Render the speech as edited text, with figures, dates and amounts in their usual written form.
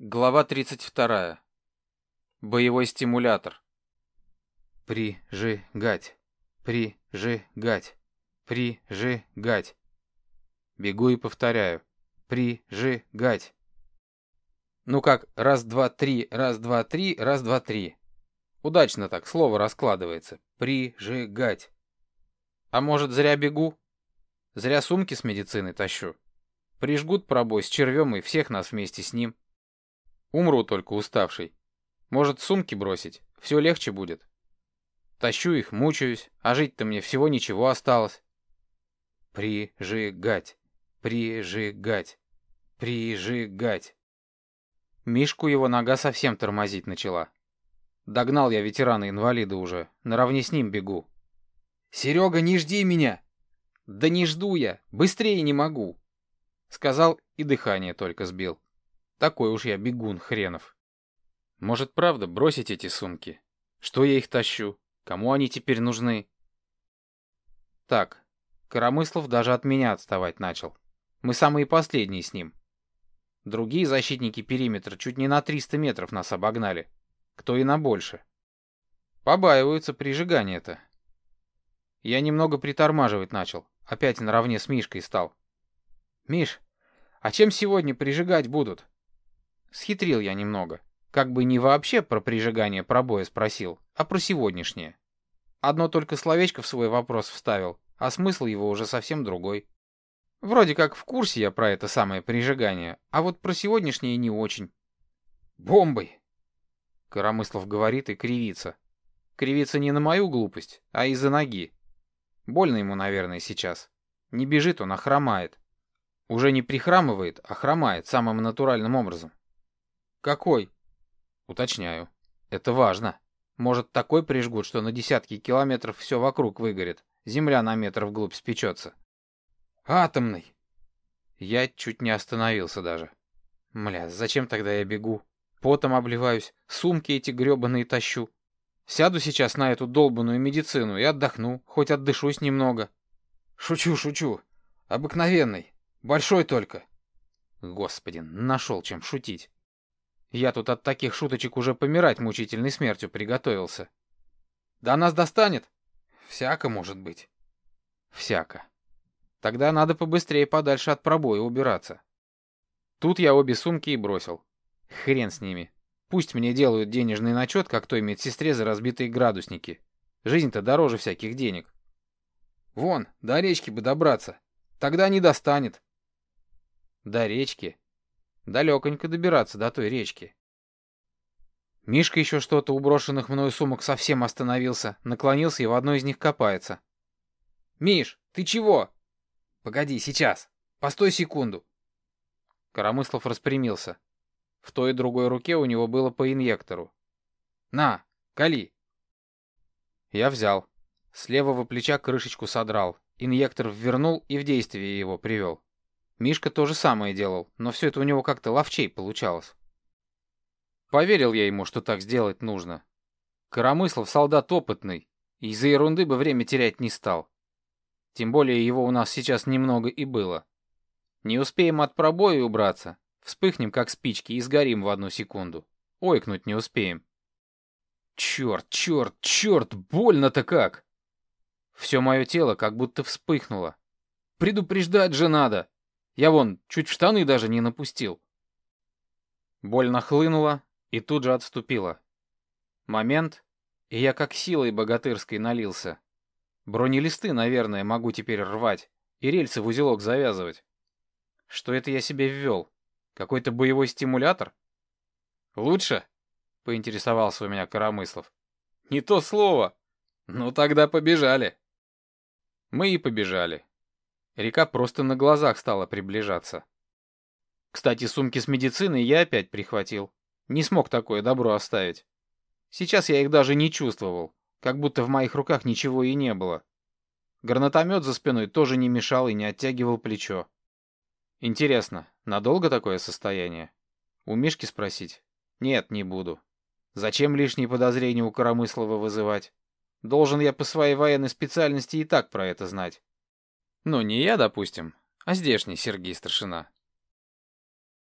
Глава 32. Боевой стимулятор. Прижигать. Прижигать. Прижигать. Бегу и повторяю. Прижигать. Ну как, раз, два, три, раз, два, три, раз, два, три. Удачно так слово раскладывается. Прижигать. А может, зря бегу? Зря сумки с медициной тащу. Прижгут пробой с червем и всех нас вместе с ним. Умру только уставший. Может, сумки бросить? Все легче будет. Тащу их, мучаюсь, а жить-то мне всего ничего осталось. Прижигать. Прижигать. Прижигать. Мишку его нога совсем тормозить начала. Догнал я ветерана-инвалида уже, наравне с ним бегу. «Серега, не жди меня!» «Да не жду я, быстрее не могу!» Сказал и дыхание только сбил. Такой уж я бегун хренов. Может, правда бросить эти сумки? Что я их тащу? Кому они теперь нужны? Так, Коромыслов даже от меня отставать начал. Мы самые последние с ним. Другие защитники периметра чуть не на 300 метров нас обогнали. Кто и на больше. Побаиваются прижигания-то. Я немного притормаживать начал. Опять наравне с Мишкой стал. «Миш, а чем сегодня прижигать будут?» Схитрил я немного. Как бы не вообще про прижигание пробоя спросил, а про сегодняшнее. Одно только словечко в свой вопрос вставил, а смысл его уже совсем другой. Вроде как в курсе я про это самое прижигание, а вот про сегодняшнее не очень. «Бомбой!» Коромыслов говорит и кривится. Кривится не на мою глупость, а из-за ноги. Больно ему, наверное, сейчас. Не бежит он, а хромает. Уже не прихрамывает, а хромает самым натуральным образом. «Какой?» «Уточняю. Это важно. Может, такой прижгут, что на десятки километров все вокруг выгорит. Земля на метр вглубь спечется». «Атомный!» Я чуть не остановился даже. Мля, зачем тогда я бегу? Потом обливаюсь, сумки эти гребаные тащу. Сяду сейчас на эту долбаную медицину и отдохну, хоть отдышусь немного. Шучу, шучу. Обыкновенный. Большой только. Господи, нашел чем шутить. Я тут от таких шуточек уже помирать мучительной смертью приготовился. Да нас достанет? Всяко может быть. Всяко. Тогда надо побыстрее подальше от пробоя убираться. Тут я обе сумки и бросил. Хрен с ними. Пусть мне делают денежный начет, как той медсестре за разбитые градусники. Жизнь-то дороже всяких денег. Вон, до речки бы добраться. Тогда не достанет. До речки? Далеконько добираться до той речки. Мишка еще что-то у брошенных мною сумок совсем остановился, наклонился и в одной из них копается. «Миш, ты чего?» «Погоди, сейчас. Постой секунду». Коромыслов распрямился. В той и другой руке у него было по инъектору. «На, кали». Я взял. С левого плеча крышечку содрал. Инъектор ввернул и в действие его привел. Мишка то же самое делал, но все это у него как-то ловчей получалось. Поверил я ему, что так сделать нужно. Коромыслов солдат опытный, и из-за ерунды бы время терять не стал. Тем более его у нас сейчас немного и было. Не успеем от пробоя убраться, вспыхнем как спички и сгорим в одну секунду. Ойкнуть не успеем. Черт, черт, черт, больно-то как! Все мое тело как будто вспыхнуло. Предупреждать же надо! Я вон чуть в штаны даже не напустил. Боль нахлынула и тут же отступила. Момент, и я как силой богатырской налился. Бронелисты, наверное, могу теперь рвать и рельсы в узелок завязывать. Что это я себе ввел? Какой-то боевой стимулятор? Лучше? Поинтересовался у меня Коромыслов. Не то слово. Ну тогда побежали. Мы и побежали. Река просто на глазах стала приближаться. Кстати, сумки с медициной я опять прихватил. Не смог такое добро оставить. Сейчас я их даже не чувствовал, как будто в моих руках ничего и не было. Гранатомет за спиной тоже не мешал и не оттягивал плечо. Интересно, надолго такое состояние? У Мишки спросить? Нет, не буду. Зачем лишние подозрения у Коромыслова вызывать? Должен я по своей военной специальности и так про это знать. Ну, не я, допустим, а здешний Сергей Старшина.